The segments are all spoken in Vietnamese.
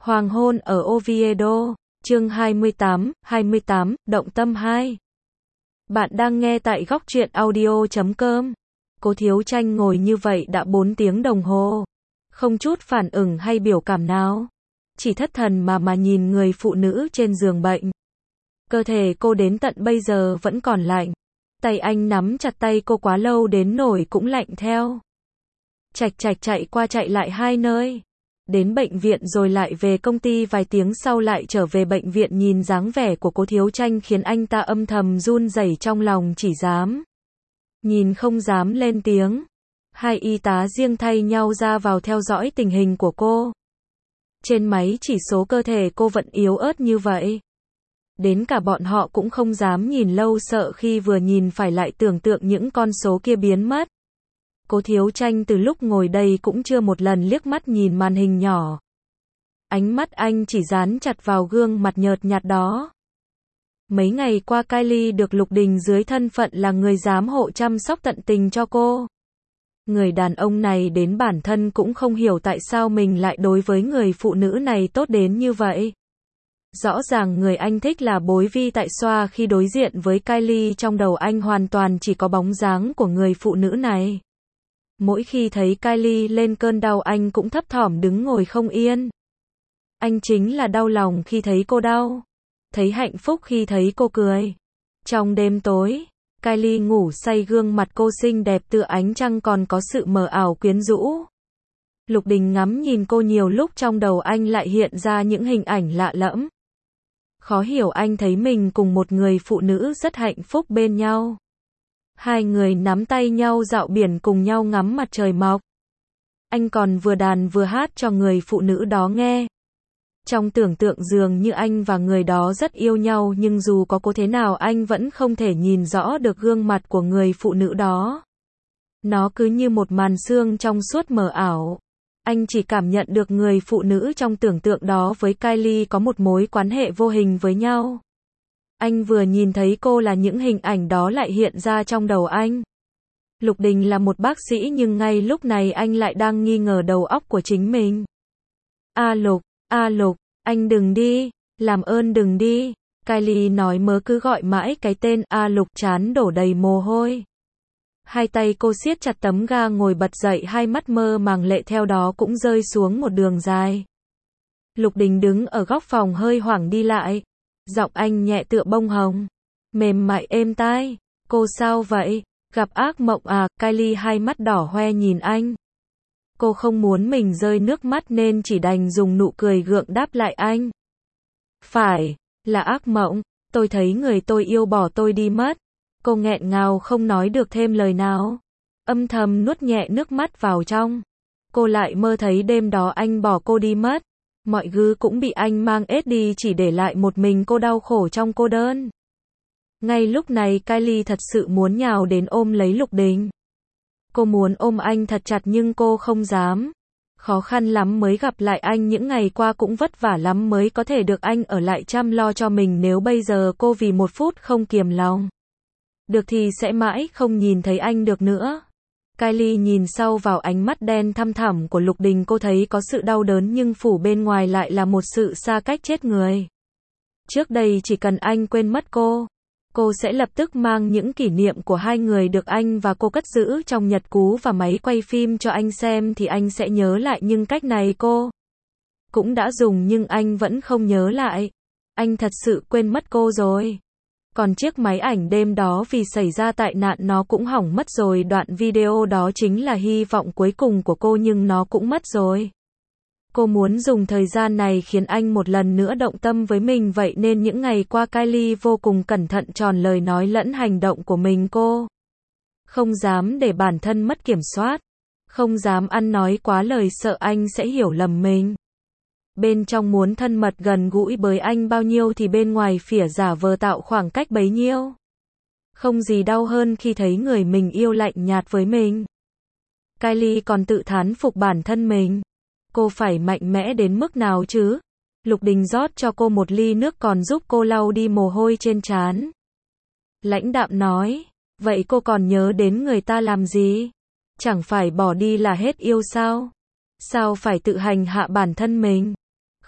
Hoàng hôn ở Oviedo, chương 28, động tâm 2. Bạn đang nghe tại góc truyện audio.com. Cố Thiếu Tranh ngồi như vậy đã 4 tiếng đồng hồ. Không chút phản ứng hay biểu cảm nào. Chỉ thất thần mà nhìn người phụ nữ trên giường bệnh. Cơ thể cô đến tận bây giờ vẫn còn lạnh. Tay anh nắm chặt tay cô quá lâu đến nổi cũng lạnh theo. Chạch chạy qua chạy lại hai nơi. Đến bệnh viện rồi lại về công ty, vài tiếng sau lại trở về bệnh viện. Nhìn dáng vẻ của Cố Thiếu Tranh khiến anh ta âm thầm run rẩy trong lòng, chỉ dám nhìn không dám lên tiếng. Hai y tá riêng thay nhau ra vào theo dõi tình hình của cô. Trên máy chỉ số cơ thể cô vẫn yếu ớt như vậy. Đến cả bọn họ cũng không dám nhìn lâu, sợ khi vừa nhìn phải lại tưởng tượng những con số kia biến mất. Cố Thiếu Tranh từ lúc ngồi đây cũng chưa một lần liếc mắt nhìn màn hình nhỏ. Ánh mắt anh chỉ dán chặt vào gương mặt nhợt nhạt đó. Mấy ngày qua Kylie được Lục Đình dưới thân phận là người giám hộ chăm sóc tận tình cho cô. Người đàn ông này đến bản thân cũng không hiểu tại sao mình lại đối với người phụ nữ này tốt đến như vậy. Rõ ràng người anh thích là Bối Vi, tại xoa khi đối diện với Kylie trong đầu anh hoàn toàn chỉ có bóng dáng của người phụ nữ này. Mỗi khi thấy Kylie lên cơn đau anh cũng thấp thỏm đứng ngồi không yên. Anh chính là đau lòng khi thấy cô đau, thấy hạnh phúc khi thấy cô cười. Trong đêm tối, Kylie ngủ say, gương mặt cô xinh đẹp tựa ánh trăng, còn có sự mờ ảo quyến rũ. Lục Đình ngắm nhìn cô nhiều lúc, trong đầu anh lại hiện ra những hình ảnh lạ lẫm. Khó hiểu, anh thấy mình cùng một người phụ nữ rất hạnh phúc bên nhau. Hai người nắm tay nhau dạo biển, cùng nhau ngắm mặt trời mọc. Anh còn vừa đàn vừa hát cho người phụ nữ đó nghe. Trong tưởng tượng dường như anh và người đó rất yêu nhau, nhưng dù có cố thế nào anh vẫn không thể nhìn rõ được gương mặt của người phụ nữ đó. Nó cứ như một màn sương trong suốt mờ ảo. Anh chỉ cảm nhận được người phụ nữ trong tưởng tượng đó với Kylie có một mối quan hệ vô hình với nhau. Anh vừa nhìn thấy cô là những hình ảnh đó lại hiện ra trong đầu anh. Lục Đình là một bác sĩ, nhưng ngay lúc này anh lại đang nghi ngờ đầu óc của chính mình. A Lục, anh đừng đi, làm ơn đừng đi. Kylie nói mớ cứ gọi mãi cái tên A Lục, trán đổ đầy mồ hôi. Hai tay cô siết chặt tấm ga, ngồi bật dậy, hai mắt mơ màng lệ theo đó cũng rơi xuống một đường dài. Lục Đình đứng ở góc phòng hơi hoảng đi lại. Giọng anh nhẹ tựa bông hồng, mềm mại êm tai. Cô sao vậy? Gặp ác mộng à? Kylie hai mắt đỏ hoe nhìn anh. Cô không muốn mình rơi nước mắt nên chỉ đành dùng nụ cười gượng đáp lại anh. Phải, là ác mộng. Tôi thấy người tôi yêu bỏ tôi đi mất. Cô nghẹn ngào không nói được thêm lời nào. Âm thầm nuốt nhẹ nước mắt vào trong. Cô lại mơ thấy đêm đó anh bỏ cô đi mất. Mọi thứ cũng bị anh mang ết đi, chỉ để lại một mình cô đau khổ trong cô đơn. Ngay lúc này Kylie thật sự muốn nhào đến ôm lấy Lục Đình. Cô muốn ôm anh thật chặt nhưng cô không dám. Khó khăn lắm mới gặp lại anh, những ngày qua cũng vất vả lắm mới có thể được anh ở lại chăm lo cho mình. Nếu bây giờ cô vì một phút không kiềm lòng được thì sẽ mãi không nhìn thấy anh được nữa. Kylie nhìn sâu vào ánh mắt đen thăm thẳm của Lục Đình, cô thấy có sự đau đớn nhưng phủ bên ngoài lại là một sự xa cách chết người. Trước đây chỉ cần anh quên mất cô sẽ lập tức mang những kỷ niệm của hai người được anh và cô cất giữ trong nhật ký và máy quay phim cho anh xem thì anh sẽ nhớ lại, nhưng cách này cô cũng đã dùng nhưng anh vẫn không nhớ lại. Anh thật sự quên mất cô rồi. Còn chiếc máy ảnh đêm đó vì xảy ra tai nạn nó cũng hỏng mất rồi. Đoạn video đó chính là hy vọng cuối cùng của cô nhưng nó cũng mất rồi. Cô muốn dùng thời gian này khiến anh một lần nữa động tâm với mình, vậy nên những ngày qua Kylie vô cùng cẩn thận tròn lời nói lẫn hành động của mình. Cô không dám để bản thân mất kiểm soát, không dám ăn nói quá lời sợ anh sẽ hiểu lầm mình. Bên trong muốn thân mật gần gũi với anh bao nhiêu thì bên ngoài phỉa giả vờ tạo khoảng cách bấy nhiêu. Không gì đau hơn khi thấy người mình yêu lạnh nhạt với mình. Kylie còn tự thán phục bản thân mình. Cô phải mạnh mẽ đến mức nào chứ? Lục Đình rót cho cô một ly nước còn giúp cô lau đi mồ hôi trên trán. Lãnh đạm nói, vậy cô còn nhớ đến người ta làm gì? Chẳng phải bỏ đi là hết yêu sao? Sao phải tự hành hạ bản thân mình?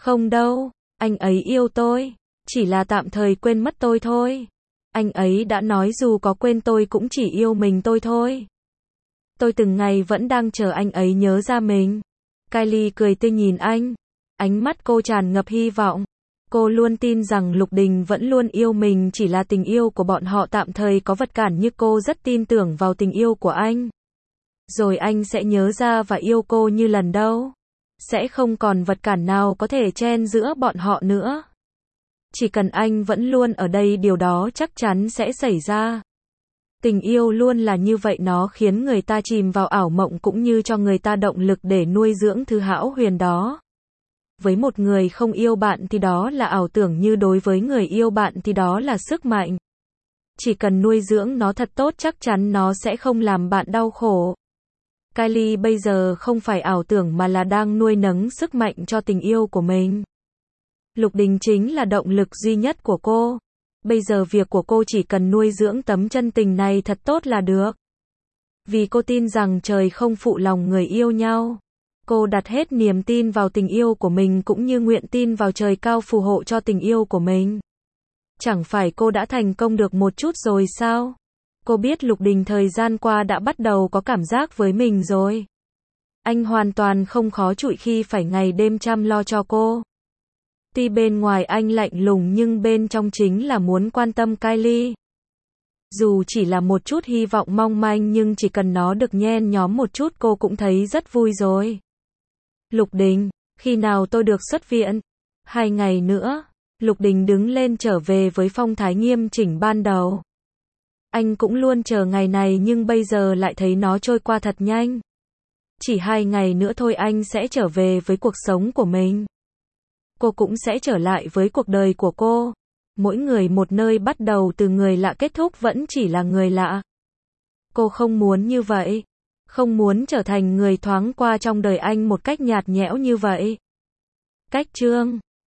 Không đâu, anh ấy yêu tôi, chỉ là tạm thời quên mất tôi thôi. Anh ấy đã nói dù có quên tôi cũng chỉ yêu mình tôi thôi. Tôi từng ngày vẫn đang chờ anh ấy nhớ ra mình. Kylie cười tươi nhìn anh. Ánh mắt cô tràn ngập hy vọng. Cô luôn tin rằng Lục Đình vẫn luôn yêu mình, chỉ là tình yêu của bọn họ tạm thời có vật cản, như cô rất tin tưởng vào tình yêu của anh. Rồi anh sẽ nhớ ra và yêu cô như lần đầu. Sẽ không còn vật cản nào có thể chen giữa bọn họ nữa. Chỉ cần anh vẫn luôn ở đây, điều đó chắc chắn sẽ xảy ra. Tình yêu luôn là như vậy, nó khiến người ta chìm vào ảo mộng cũng như cho người ta động lực để nuôi dưỡng thứ hão huyền đó. Với một người không yêu bạn thì đó là ảo tưởng, như đối với người yêu bạn thì đó là sức mạnh. Chỉ cần nuôi dưỡng nó thật tốt, chắc chắn nó sẽ không làm bạn đau khổ. Kylie bây giờ không phải ảo tưởng mà là đang nuôi nấng sức mạnh cho tình yêu của mình. Lục Đình chính là động lực duy nhất của cô. Bây giờ việc của cô chỉ cần nuôi dưỡng tấm chân tình này thật tốt là được. Vì cô tin rằng trời không phụ lòng người yêu nhau. Cô đặt hết niềm tin vào tình yêu của mình cũng như nguyện tin vào trời cao phù hộ cho tình yêu của mình. Chẳng phải cô đã thành công được một chút rồi sao? Cô biết Lục Đình thời gian qua đã bắt đầu có cảm giác với mình rồi. Anh hoàn toàn không khó chịu khi phải ngày đêm chăm lo cho cô. Tuy bên ngoài anh lạnh lùng nhưng bên trong chính là muốn quan tâm Kylie. Dù chỉ là một chút hy vọng mong manh nhưng chỉ cần nó được nhen nhóm một chút cô cũng thấy rất vui rồi. Lục Đình, khi nào tôi được xuất viện? 2 ngày nữa. Lục Đình đứng lên trở về với phong thái nghiêm chỉnh ban đầu. Anh cũng luôn chờ ngày này nhưng bây giờ lại thấy nó trôi qua thật nhanh. Chỉ 2 ngày nữa thôi anh sẽ trở về với cuộc sống của mình. Cô cũng sẽ trở lại với cuộc đời của cô. Mỗi người một nơi, bắt đầu từ người lạ, kết thúc vẫn chỉ là người lạ. Cô không muốn như vậy. Không muốn trở thành người thoáng qua trong đời anh một cách nhạt nhẽo như vậy. Cách chương